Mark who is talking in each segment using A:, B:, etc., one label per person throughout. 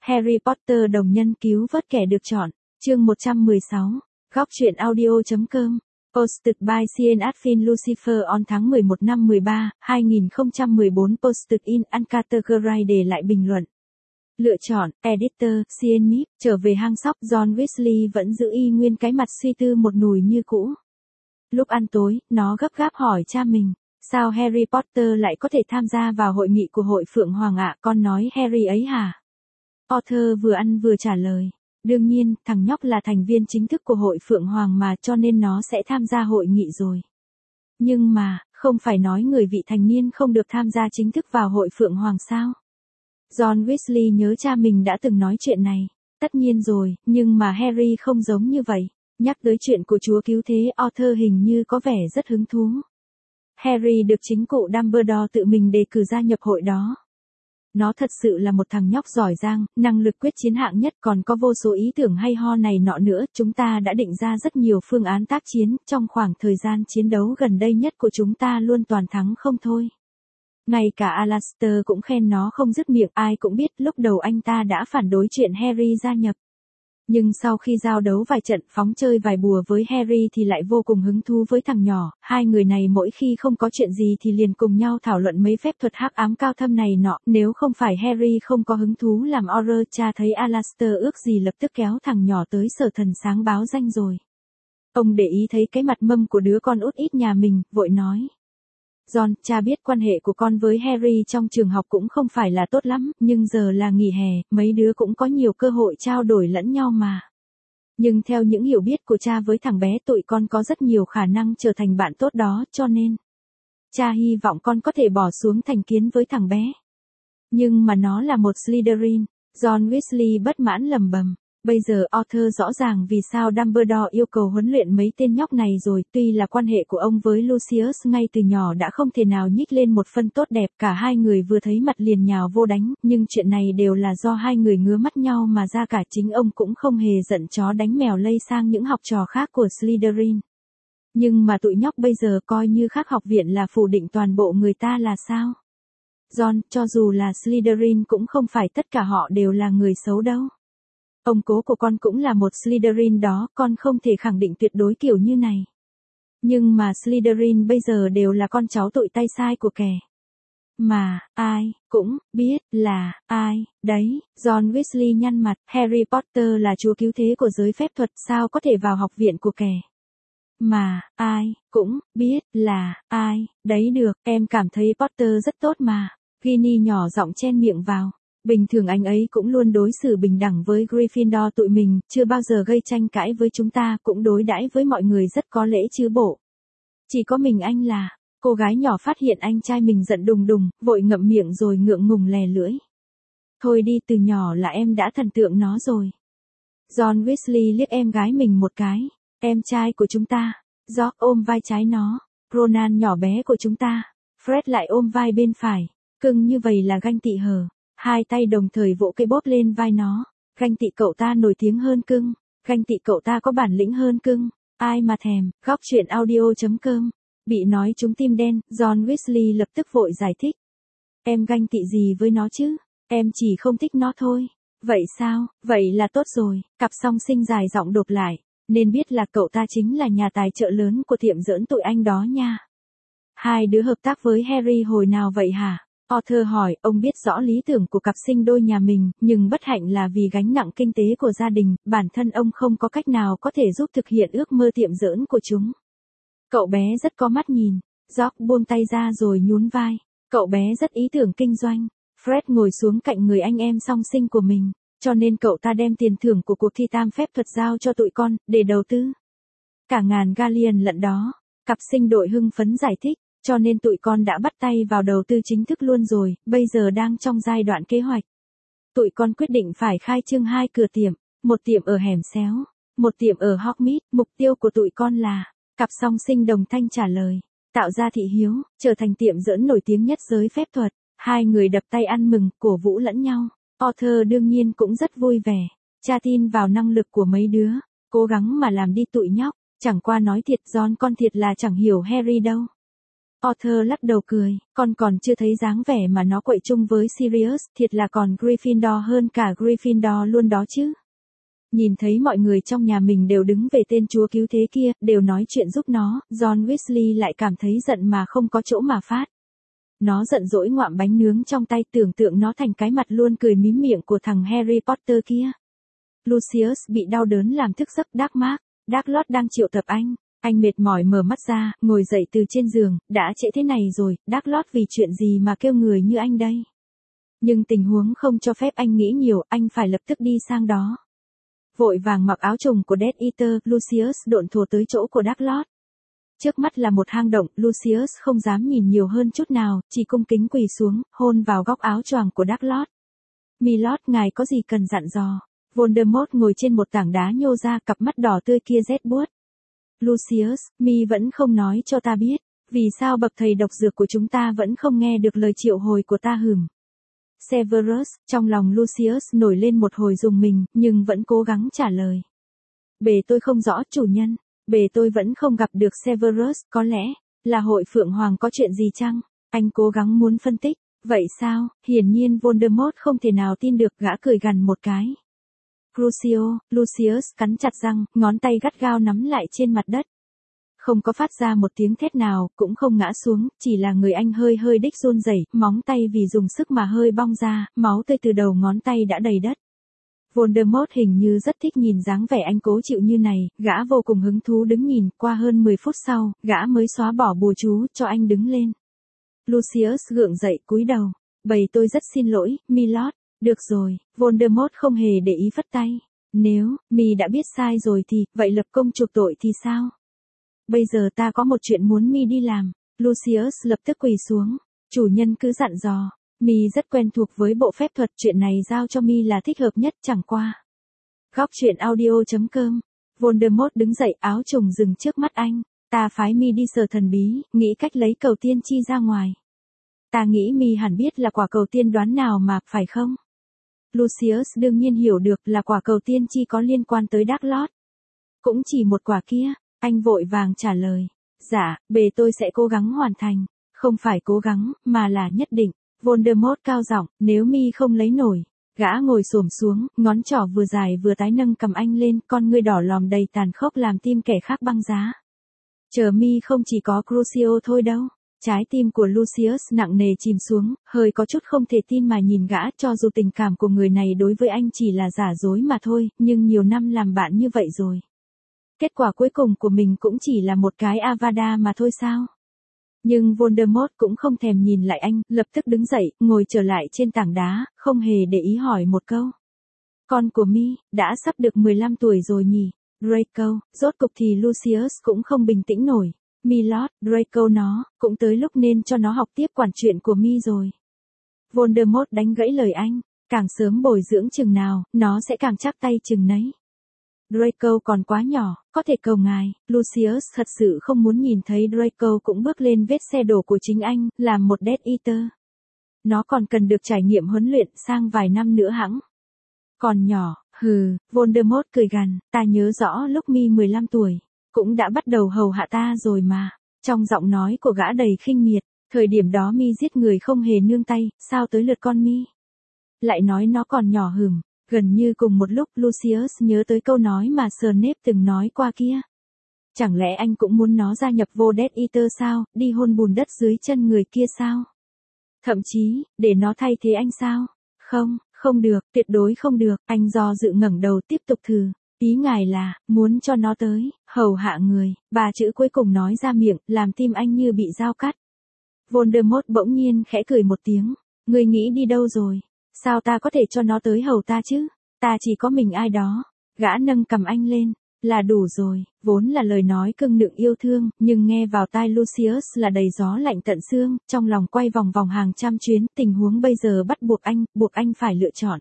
A: Harry Potter đồng nhân cứu vớt kẻ được chọn, chương 116, góc truyện audio.com, posted by Cian Adfin Lucifer on tháng 11 năm 13, 2014 posted in uncategorized để lại bình luận. Lựa chọn, editor, Cian Mip, trở về hang sóc John Weasley vẫn giữ y nguyên cái mặt suy tư một nùi như cũ. Lúc ăn tối, nó gấp gáp hỏi cha mình, sao Harry Potter lại có thể tham gia vào hội nghị của hội Phượng Hoàng ạ? Con nói Harry ấy hả? Potter vừa ăn vừa trả lời, đương nhiên, thằng nhóc là thành viên chính thức của hội Phượng Hoàng mà cho nên nó sẽ tham gia hội nghị rồi. Nhưng mà, không phải nói người vị thành niên không được tham gia chính thức vào hội Phượng Hoàng sao? John Weasley nhớ cha mình đã từng nói chuyện này. Tất nhiên rồi, nhưng mà Harry không giống như vậy. Nhắc tới chuyện của chúa cứu thế, Arthur hình như có vẻ rất hứng thú. Harry được chính cụ Dumbledore tự mình đề cử gia nhập hội đó. Nó thật sự là một thằng nhóc giỏi giang, năng lực quyết chiến hạng nhất, còn có vô số ý tưởng hay ho này nọ nữa. Chúng ta đã định ra rất nhiều phương án tác chiến, trong khoảng thời gian chiến đấu gần đây nhất của chúng ta luôn toàn thắng không thôi. Ngay cả Alastor cũng khen nó không dứt miệng, ai cũng biết lúc đầu anh ta đã phản đối chuyện Harry gia nhập. Nhưng sau khi giao đấu vài trận, phóng chơi vài bùa với Harry thì lại vô cùng hứng thú với thằng nhỏ. Hai người này mỗi khi không có chuyện gì thì liền cùng nhau thảo luận mấy phép thuật hắc ám cao thâm này nọ. Nếu không phải Harry không có hứng thú làm Auror, cha thấy Alastor ước gì lập tức kéo thằng nhỏ tới sở thần sáng báo danh rồi. Ông để ý thấy cái mặt mâm của đứa con út ít nhà mình, vội nói. John, cha biết quan hệ của con với Harry trong trường học cũng không phải là tốt lắm, nhưng giờ là nghỉ hè, mấy đứa cũng có nhiều cơ hội trao đổi lẫn nhau mà. Nhưng theo những hiểu biết của cha với thằng bé, tụi con có rất nhiều khả năng trở thành bạn tốt đó, cho nên cha hy vọng con có thể bỏ xuống thành kiến với thằng bé. Nhưng mà nó là một Slytherin. John Weasley bất mãn lầm bầm. Bây giờ Arthur rõ ràng vì sao Dumbledore yêu cầu huấn luyện mấy tên nhóc này rồi. Tuy là quan hệ của ông với Lucius ngay từ nhỏ đã không thể nào nhích lên một phân tốt đẹp, cả hai người vừa thấy mặt liền nhào vô đánh, nhưng chuyện này đều là do hai người ngứa mắt nhau mà ra, cả chính ông cũng không hề giận chó đánh mèo lây sang những học trò khác của Slytherin. Nhưng mà tụi nhóc bây giờ coi như khác học viện là phủ định toàn bộ người ta là sao? John, cho dù là Slytherin cũng không phải tất cả họ đều là người xấu đâu. Ông cố của con cũng là một Slytherin đó, con không thể khẳng định tuyệt đối kiểu như này. Nhưng mà Slytherin bây giờ đều là con cháu tội tay sai của kẻ mà ai cũng biết là ai đấy. John Weasley nhăn mặt, Harry Potter là chúa cứu thế của giới phép thuật, sao có thể vào học viện của kẻ mà ai cũng biết là ai đấy được. Em cảm thấy Potter rất tốt mà. Ginny nhỏ giọng chen miệng vào. Bình thường anh ấy cũng luôn đối xử bình đẳng với Gryffindor tụi mình, chưa bao giờ gây tranh cãi với chúng ta, cũng đối đãi với mọi người rất có lễ chứ bộ. Chỉ có mình anh là, cô gái nhỏ phát hiện anh trai mình giận đùng đùng, vội ngậm miệng rồi ngượng ngùng lè lưỡi. Thôi đi, từ nhỏ là em đã thần tượng nó rồi. John Weasley liếc em gái mình một cái, em trai của chúng ta. George ôm vai trái nó, Ronan nhỏ bé của chúng ta. Fred lại ôm vai bên phải, cưng như vậy là ganh tị hờ. Hai tay đồng thời vỗ cây bóp lên vai nó. Ganh tị cậu ta nổi tiếng hơn cưng. Ganh tị cậu ta có bản lĩnh hơn cưng. Ai mà thèm. Góc truyện audio.com. Bị nói trúng tim đen, John Weasley lập tức vội giải thích. Em ganh tị gì với nó chứ? Em chỉ không thích nó thôi. Vậy sao? Vậy là tốt rồi. Cặp song sinh dài giọng đột lại. Nên biết là cậu ta chính là nhà tài trợ lớn của tiệm giỡn tụi anh đó nha. Hai đứa hợp tác với Harry hồi nào vậy hả? Arthur hỏi. Ông biết rõ lý tưởng của cặp sinh đôi nhà mình, nhưng bất hạnh là vì gánh nặng kinh tế của gia đình, bản thân ông không có cách nào có thể giúp thực hiện ước mơ tiệm giỡn của chúng. Cậu bé rất có mắt nhìn. George buông tay ra rồi nhún vai. Cậu bé rất ý tưởng kinh doanh. Fred ngồi xuống cạnh người anh em song sinh của mình, cho nên cậu ta đem tiền thưởng của cuộc thi tam phép thuật giao cho tụi con, để đầu tư. Cả ngàn galleon lận đó. Cặp sinh đội hưng phấn giải thích. Cho nên tụi con đã bắt tay vào đầu tư chính thức luôn rồi, bây giờ đang trong giai đoạn kế hoạch. Tụi con quyết định phải khai trương 2 cửa tiệm, một tiệm ở hẻm xéo, một tiệm ở Hogsmeade. Mục tiêu của tụi con là, cặp song sinh đồng thanh trả lời, tạo ra thị hiếu, trở thành tiệm giỡn nổi tiếng nhất giới phép thuật. Hai người đập tay ăn mừng, cổ vũ lẫn nhau. Arthur đương nhiên cũng rất vui vẻ. Cha tin vào năng lực của mấy đứa, cố gắng mà làm đi tụi nhóc. Chẳng qua nói thiệt, John con thiệt là chẳng hiểu Harry đâu. Arthur lắc đầu cười, con còn chưa thấy dáng vẻ mà nó quậy chung với Sirius, thiệt là còn Gryffindor hơn cả Gryffindor luôn đó chứ. Nhìn thấy mọi người trong nhà mình đều đứng về tên chúa cứu thế kia, đều nói chuyện giúp nó, John Weasley lại cảm thấy giận mà không có chỗ mà phát. Nó giận dỗi ngoạm bánh nướng trong tay, tưởng tượng nó thành cái mặt luôn cười mím miệng của thằng Harry Potter kia. Lucius bị đau đớn làm thức giấc. Darklord đang triệu tập anh. Anh mệt mỏi mở mắt ra, ngồi dậy từ trên giường, đã trễ thế này rồi, Darklord vì chuyện gì mà kêu người như anh đây? Nhưng tình huống không cho phép anh nghĩ nhiều, anh phải lập tức đi sang đó. Vội vàng mặc áo trùng của Death Eater, Lucius độn thùa tới chỗ của Darklord. Trước mắt là một hang động, Lucius không dám nhìn nhiều hơn chút nào, chỉ cung kính quỳ xuống, hôn vào góc áo choàng của Darklord. Milord, ngài có gì cần dặn dò? Voldemort ngồi trên một tảng đá nhô ra, cặp mắt đỏ tươi kia rét buốt. Lucius, mi vẫn không nói cho ta biết, vì sao bậc thầy độc dược của chúng ta vẫn không nghe được lời triệu hồi của ta hừm. Severus, trong lòng Lucius nổi lên một hồi rùng mình, nhưng vẫn cố gắng trả lời. Bề tôi không rõ chủ nhân, bề tôi vẫn không gặp được Severus, có lẽ là hội Phượng Hoàng có chuyện gì chăng? Anh cố gắng muốn phân tích, vậy sao? Hiển nhiên Voldemort không thể nào tin được, gã cười gằn một cái. Crucio, Lucius cắn chặt răng, ngón tay gắt gao nắm lại trên mặt đất. Không có phát ra một tiếng thét nào, cũng không ngã xuống, chỉ là người anh hơi hơi đích run rẩy, móng tay vì dùng sức mà hơi bong ra, máu tươi từ đầu ngón tay đã đầy đất. Voldemort hình như rất thích nhìn dáng vẻ anh cố chịu như này, gã vô cùng hứng thú đứng nhìn, qua hơn 10 phút sau, gã mới xóa bỏ bùa chú, cho anh đứng lên. Lucius gượng dậy cúi đầu, bầy tôi rất xin lỗi, Milord. Được rồi, Voldemort không hề để ý phất tay. Nếu, mi đã biết sai rồi thì, vậy lập công chuộc tội thì sao? Bây giờ ta có một chuyện muốn mi đi làm. Lucius lập tức quỳ xuống. Chủ nhân cứ dặn dò. Mi rất quen thuộc với bộ phép thuật, chuyện này giao cho mi là thích hợp nhất, chẳng qua. Góc truyện audio.com. Voldemort đứng dậy, áo trùng dừng trước mắt anh. Ta phái mi đi sở thần bí, nghĩ cách lấy cầu tiên tri ra ngoài. Ta nghĩ mi hẳn biết là quả cầu tiên đoán nào mà, phải không? Lucius đương nhiên hiểu được là quả cầu tiên tri có liên quan tới Darklord. Cũng chỉ một quả kia, anh vội vàng trả lời. Dạ, bề tôi sẽ cố gắng hoàn thành. Không phải cố gắng, mà là nhất định. Voldemort cao giọng, nếu mi không lấy nổi. Gã ngồi xổm xuống, ngón trỏ vừa dài vừa tái nâng cầm anh lên, con ngươi đỏ lòm đầy tàn khốc làm tim kẻ khác băng giá. Chờ mi không chỉ có Crucio thôi đâu. Trái tim của Lucius nặng nề chìm xuống, hơi có chút không thể tin mà nhìn gã, cho dù tình cảm của người này đối với anh chỉ là giả dối mà thôi, nhưng nhiều năm làm bạn như vậy rồi. Kết quả cuối cùng của mình cũng chỉ là một cái Avada mà thôi sao? Nhưng Voldemort cũng không thèm nhìn lại anh, lập tức đứng dậy, ngồi trở lại trên tảng đá, không hề để ý hỏi một câu. Con của mi, đã sắp được 15 tuổi rồi nhỉ? Draco, rốt cục thì Lucius cũng không bình tĩnh nổi. Milord, Draco nó, cũng tới lúc nên cho nó học tiếp quản chuyện của mi rồi. Voldemort đánh gãy lời anh, càng sớm bồi dưỡng chừng nào, nó sẽ càng chắc tay chừng nấy. Draco còn quá nhỏ, có thể cầu ngài. Lucius thật sự không muốn nhìn thấy Draco cũng bước lên vết xe đổ của chính anh, làm một Death Eater. Nó còn cần được trải nghiệm huấn luyện sang vài năm nữa hẵng. Còn nhỏ, hừ, Voldemort cười gằn, ta nhớ rõ lúc mi 15 tuổi. Cũng đã bắt đầu hầu hạ ta rồi mà. Trong giọng nói của gã đầy khinh miệt, thời điểm đó mi giết người không hề nương tay, sao tới lượt con mi? Lại nói nó còn nhỏ hừm. Gần như cùng một lúc Lucius nhớ tới câu nói mà Snape từng nói qua kia. Chẳng lẽ anh cũng muốn nó gia nhập vô Death Eater sao, đi hôn bùn đất dưới chân người kia sao? Thậm chí, để nó thay thế anh sao? Không, không được, tuyệt đối không được, anh do dự ngẩng đầu tiếp tục thử. Ý ngài là, muốn cho nó tới, hầu hạ người, ba chữ cuối cùng nói ra miệng, làm tim anh như bị dao cắt. Voldemort bỗng nhiên khẽ cười một tiếng, ngươi nghĩ đi đâu rồi, sao ta có thể cho nó tới hầu ta chứ, ta chỉ có mình ai đó, gã nâng cầm anh lên, là đủ rồi, vốn là lời nói cưng nựng yêu thương, nhưng nghe vào tai Lucius là đầy gió lạnh tận xương, trong lòng quay vòng vòng hàng trăm chuyến, tình huống bây giờ bắt buộc anh phải lựa chọn.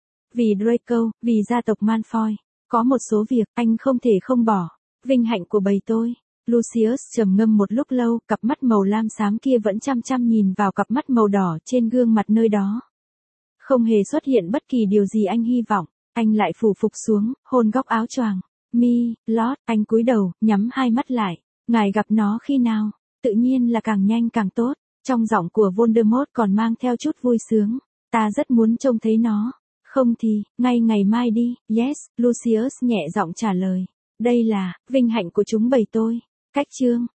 A: Vì Draco, vì gia tộc Malfoy. Có một số việc, anh không thể không bỏ. Vinh hạnh của bầy tôi. Lucius trầm ngâm một lúc lâu, cặp mắt màu lam xám kia vẫn chăm chăm nhìn vào cặp mắt màu đỏ trên gương mặt nơi đó. Không hề xuất hiện bất kỳ điều gì anh hy vọng. Anh lại phủ phục xuống, hôn góc áo choàng. Mi, Lord, anh cúi đầu, nhắm hai mắt lại. Ngài gặp nó khi nào? tự nhiên là càng nhanh càng tốt. Trong giọng của Voldemort còn mang theo chút vui sướng. Ta rất muốn trông thấy nó. Không thì, ngay ngày mai đi. Yes, Lucius nhẹ giọng trả lời. Đây là vinh hạnh của chúng bầy tôi. Cách chương